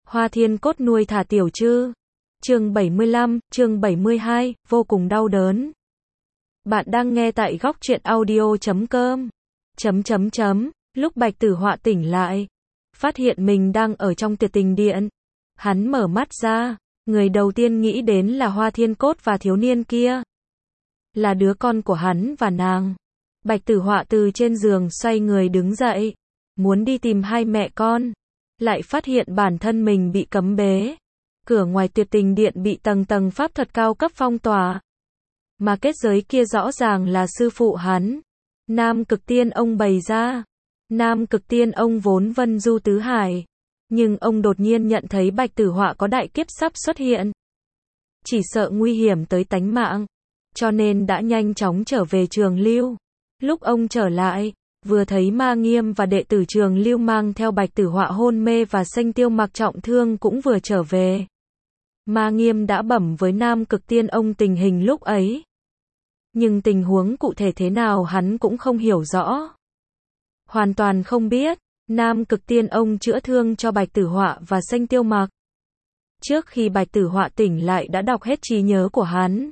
Hoa Thiên Cốt nuôi thả tiểu trư. Chương 75, chương 72, vô cùng đau đớn. Bạn đang nghe tại góc truyện audio.com. Lúc Bạch Tử Họa tỉnh lại, phát hiện mình đang ở trong tuyệt tình điện. Hắn mở mắt ra, người đầu tiên nghĩ đến là Hoa Thiên Cốt và thiếu niên kia. Là đứa con của hắn và nàng. Bạch Tử Họa từ trên giường xoay người đứng dậy, muốn đi tìm hai mẹ con, lại phát hiện bản thân mình bị cấm bế. Cửa ngoài tuyệt tình điện bị tầng tầng pháp thuật cao cấp phong tỏa. Mà kết giới kia rõ ràng là sư phụ hắn, Nam Cực Tiên Ông bày ra. Nam Cực Tiên Ông vốn vân du tứ hải, nhưng ông đột nhiên nhận thấy Bạch Tử Họa có đại kiếp sắp xuất hiện. Chỉ sợ nguy hiểm tới tánh mạng, cho nên đã nhanh chóng trở về Trường Lưu. Lúc ông trở lại, vừa thấy Ma Nghiêm và đệ tử Trường Lưu mang theo Bạch Tử Họa hôn mê và Sanh Tiêu Mặc trọng thương cũng vừa trở về. Ma Nghiêm đã bẩm với Nam Cực Tiên Ông tình hình lúc ấy. Nhưng tình huống cụ thể thế nào hắn cũng không hiểu rõ. Hoàn toàn không biết, Nam Cực Tiên Ông chữa thương cho Bạch Tử Họa và Sanh Tiêu Mặc. Trước khi Bạch Tử Họa tỉnh lại đã đọc hết trí nhớ của hắn.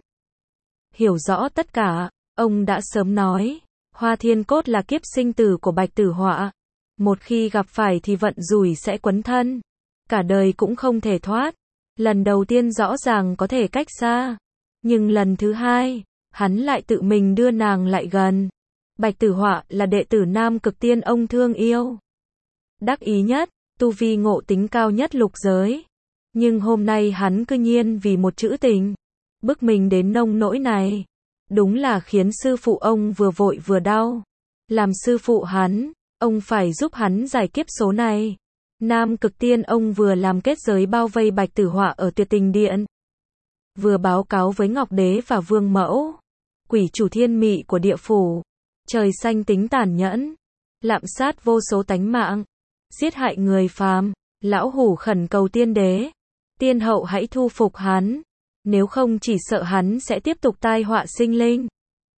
Hiểu rõ tất cả, ông đã sớm nói, Hoa Thiên Cốt là kiếp sinh tử của Bạch Tử Họa. Một khi gặp phải thì vận rủi sẽ quấn thân. Cả đời cũng không thể thoát. Lần đầu tiên rõ ràng có thể cách xa. Nhưng lần thứ hai, hắn lại tự mình đưa nàng lại gần. Bạch Tử Họa là đệ tử Nam Cực Tiên Ông thương yêu. Đắc ý nhất, tu vi ngộ tính cao nhất lục giới. Nhưng hôm nay hắn cư nhiên vì một chữ tình, bức mình đến nông nỗi này. Đúng là khiến sư phụ ông vừa vội vừa đau. Làm sư phụ hắn, ông phải giúp hắn giải kiếp số này. Nam Cực Tiên Ông vừa làm kết giới bao vây Bạch Tử Họa ở tuyệt tình điện, vừa báo cáo với Ngọc Đế và Vương Mẫu, quỷ chủ thiên mị của địa phủ. Trời xanh tính tàn nhẫn, lạm sát vô số tánh mạng, giết hại người phàm. Lão hủ khẩn cầu tiên đế, tiên hậu hãy thu phục hắn. Nếu không chỉ sợ hắn sẽ tiếp tục tai họa sinh linh.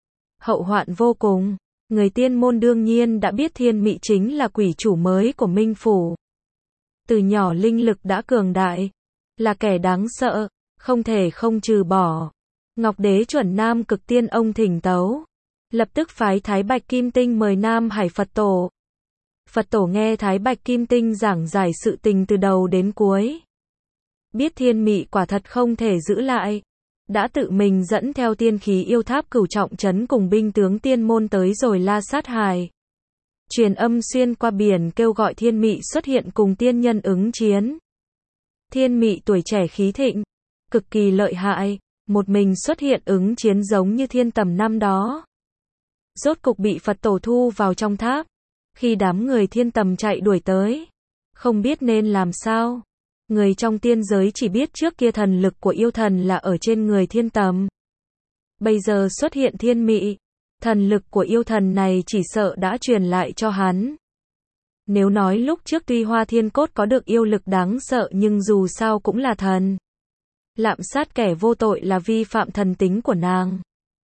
Hậu hoạn vô cùng. Người tiên môn đương nhiên đã biết thiên mị chính là quỷ chủ mới của Minh Phủ. Từ nhỏ linh lực đã cường đại, là kẻ đáng sợ, không thể không trừ bỏ. Ngọc Đế chuẩn Nam Cực Tiên Ông thỉnh tấu, lập tức phái Thái Bạch Kim Tinh mời Nam Hải Phật Tổ. Phật Tổ nghe Thái Bạch Kim Tinh giảng giải sự tình từ đầu đến cuối. Biết thiên mị quả thật không thể giữ lại, đã tự mình dẫn theo tiên khí yêu tháp Cửu Trọng Trấn cùng binh tướng tiên môn tới rồi La Sát Hải. Truyền âm xuyên qua biển kêu gọi thiên mị xuất hiện cùng tiên nhân ứng chiến. Thiên mị tuổi trẻ khí thịnh, cực kỳ lợi hại, một mình xuất hiện ứng chiến giống như thiên tầm năm đó. Rốt cục bị Phật Tổ thu vào trong tháp. Khi đám người thiên tầm chạy đuổi tới, không biết nên làm sao. Người trong tiên giới chỉ biết trước kia thần lực của yêu thần là ở trên người thiên tầm. Bây giờ xuất hiện thiên mị, thần lực của yêu thần này chỉ sợ đã truyền lại cho hắn. Nếu nói lúc trước tuy Hoa Thiên Cốt có được yêu lực đáng sợ nhưng dù sao cũng là thần. Lạm sát kẻ vô tội là vi phạm thần tính của nàng.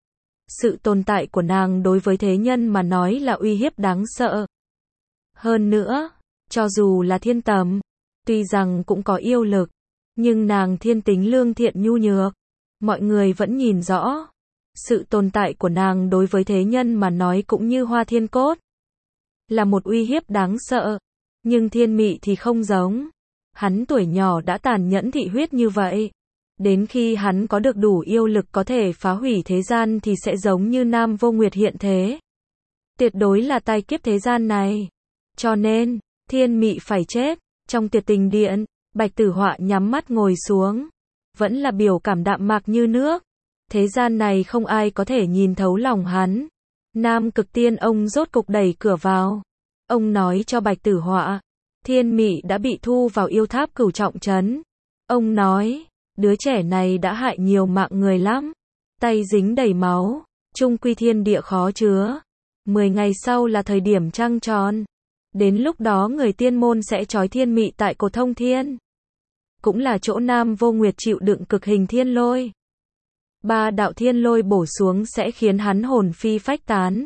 Sự tồn tại của nàng đối với thế nhân mà nói là uy hiếp đáng sợ. Hơn nữa, cho dù là thiên tầm, tuy rằng cũng có yêu lực, nhưng nàng thiên tính lương thiện nhu nhược. Mọi người vẫn nhìn rõ. Sự tồn tại của nàng đối với thế nhân mà nói cũng như Hoa Thiên Cốt. Là một uy hiếp đáng sợ. Nhưng thiên mị thì không giống. Hắn tuổi nhỏ đã tàn nhẫn thị huyết như vậy. Đến khi hắn có được đủ yêu lực có thể phá hủy thế gian thì sẽ giống như Nam Vô Nguyệt hiện thế. Tuyệt đối là tai kiếp thế gian này. Cho nên, thiên mị phải chết. Trong tuyệt tình điện, Bạch Tử Họa nhắm mắt ngồi xuống. Vẫn là biểu cảm đạm mạc như nước. Thế gian này không ai có thể nhìn thấu lòng hắn. Nam Cực Tiên Ông rốt cục đẩy cửa vào. Ông nói cho Bạch Tử Họa, thiên mị đã bị thu vào yêu tháp Cửu Trọng Trấn. Ông nói, đứa trẻ này đã hại nhiều mạng người lắm. Tay dính đầy máu, chung quy thiên địa khó chứa. 10 ngày sau là thời điểm trăng tròn. Đến lúc đó người tiên môn sẽ trói thiên mị tại cột thông thiên. Cũng là chỗ Nam Vô Nguyệt chịu đựng cực hình thiên lôi. 3 đạo thiên lôi bổ xuống sẽ khiến hắn hồn phi phách tán.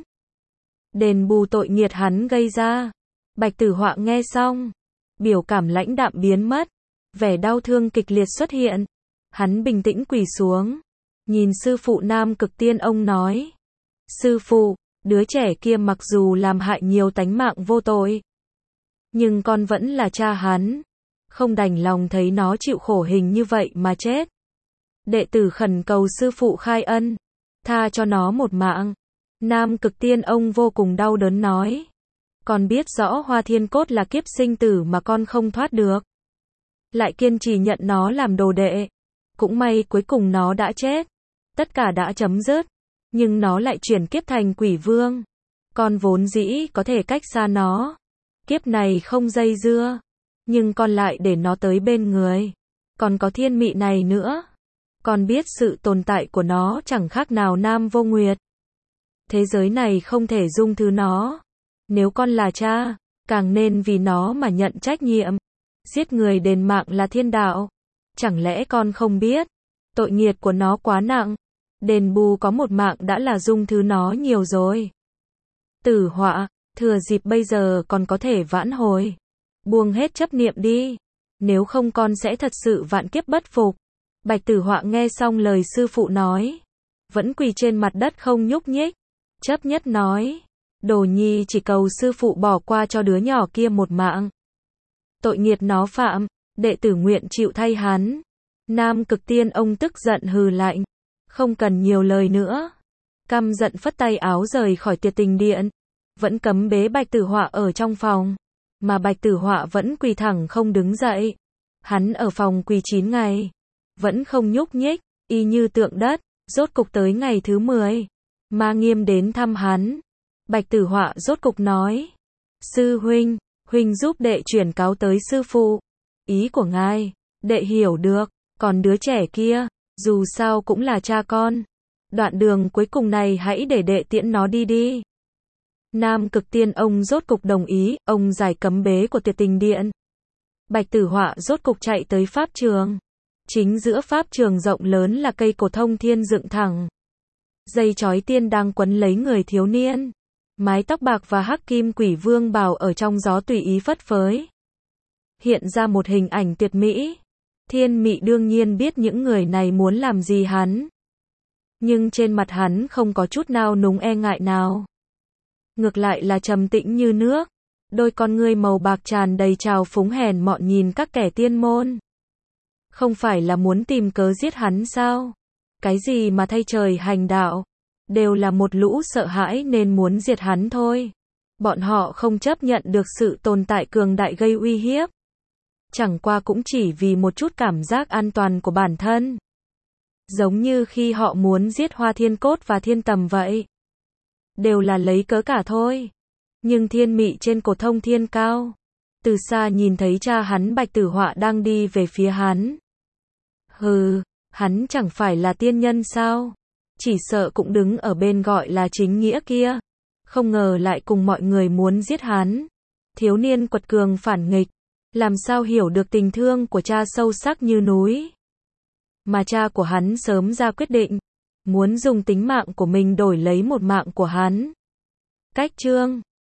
Đền bù tội nghiệt hắn gây ra. Bạch Tử Họa nghe xong, biểu cảm lãnh đạm biến mất. Vẻ đau thương kịch liệt xuất hiện. Hắn bình tĩnh quỳ xuống. Nhìn sư phụ Nam Cực Tiên ông nói. Sư phụ, đứa trẻ kia mặc dù làm hại nhiều tánh mạng vô tội. Nhưng con vẫn là cha hắn. Không đành lòng thấy nó chịu khổ hình như vậy mà chết. Đệ tử khẩn cầu sư phụ khai ân. Tha cho nó một mạng. Nam Cực Tiên ông vô cùng đau đớn nói. Con biết rõ Hoa Thiên Cốt là kiếp sinh tử mà con không thoát được. Lại kiên trì nhận nó làm đồ đệ. Cũng may cuối cùng nó đã chết. Tất cả đã chấm dứt. Nhưng nó lại chuyển kiếp thành quỷ vương. Con vốn dĩ có thể cách xa nó. Kiếp này không dây dưa. Nhưng con lại để nó tới bên người. Còn có thiên mị này nữa. Con biết sự tồn tại của nó chẳng khác nào Nam Vô Nguyệt. Thế giới này không thể dung thứ nó. Nếu con là cha, càng nên vì nó mà nhận trách nhiệm. Giết người đền mạng là thiên đạo. Chẳng lẽ con không biết? Tội nghiệt của nó quá nặng. Đền bù có một mạng đã là dung thứ nó nhiều rồi. Tử Họa, thừa dịp bây giờ còn có thể vãn hồi. Buông hết chấp niệm đi. Nếu không con sẽ thật sự vạn kiếp bất phục. Bạch Tử Họa nghe xong lời sư phụ nói. Vẫn quỳ trên mặt đất không nhúc nhích. Chấp nhất nói. Đồ nhi chỉ cầu sư phụ bỏ qua cho đứa nhỏ kia một mạng. Tội nghiệt nó phạm, đệ tử nguyện chịu thay hắn. Nam Cực Tiên ông tức giận hừ lạnh. Không cần nhiều lời nữa. Căm giận phất tay áo rời khỏi Tiệt Tình Điện. Vẫn cấm bế Bạch Tử Họa ở trong phòng. Mà Bạch Tử Họa vẫn quỳ thẳng không đứng dậy. Hắn ở phòng quỳ 9 ngày. Vẫn không nhúc nhích, y như tượng đất. Rốt cục tới ngày thứ 10. Ma Nghiêm đến thăm hắn. Bạch Tử Họa rốt cục nói. Sư huynh, huynh giúp đệ chuyển cáo tới sư phụ. Ý của ngài, đệ hiểu được. Còn đứa trẻ kia, dù sao cũng là cha con. Đoạn đường cuối cùng này hãy để đệ tiễn nó đi đi. Nam Cực Tiên ông rốt cục đồng ý, ông giải cấm bế của Tiệt Tình Điện. Bạch Tử Họa rốt cục chạy tới pháp trường. Chính giữa pháp trường rộng lớn là cây cổ thông thiên dựng thẳng. Dây chói tiên đang quấn lấy người thiếu niên. Mái tóc bạc và hắc kim quỷ vương bào ở trong gió tùy ý phất phới. Hiện ra một hình ảnh tuyệt mỹ. Thiên Mị đương nhiên biết những người này muốn làm gì hắn. Nhưng trên mặt hắn không có chút nào núng e ngại nào. Ngược lại là trầm tĩnh như nước. Đôi con ngươi màu bạc tràn đầy trào phúng hèn mọn nhìn các kẻ tiên môn. Không phải là muốn tìm cớ giết hắn sao? Cái gì mà thay trời hành đạo? Đều là một lũ sợ hãi nên muốn diệt hắn thôi. Bọn họ không chấp nhận được sự tồn tại cường đại gây uy hiếp. Chẳng qua cũng chỉ vì một chút cảm giác an toàn của bản thân. Giống như khi họ muốn giết Hoa Thiên Cốt và Thiên Tầm vậy. Đều là lấy cớ cả thôi. Nhưng Thiên Mị trên cổ thông thiên cao. Từ xa nhìn thấy cha hắn Bạch Tử Họa đang đi về phía hắn. Hừ, hắn chẳng phải là tiên nhân sao? Chỉ sợ cũng đứng ở bên gọi là chính nghĩa kia. Không ngờ lại cùng mọi người muốn giết hắn. Thiếu niên quật cường phản nghịch. Làm sao hiểu được tình thương của cha sâu sắc như núi. Mà cha của hắn sớm ra quyết định. Muốn dùng tính mạng của mình đổi lấy một mạng của hắn. Cách chương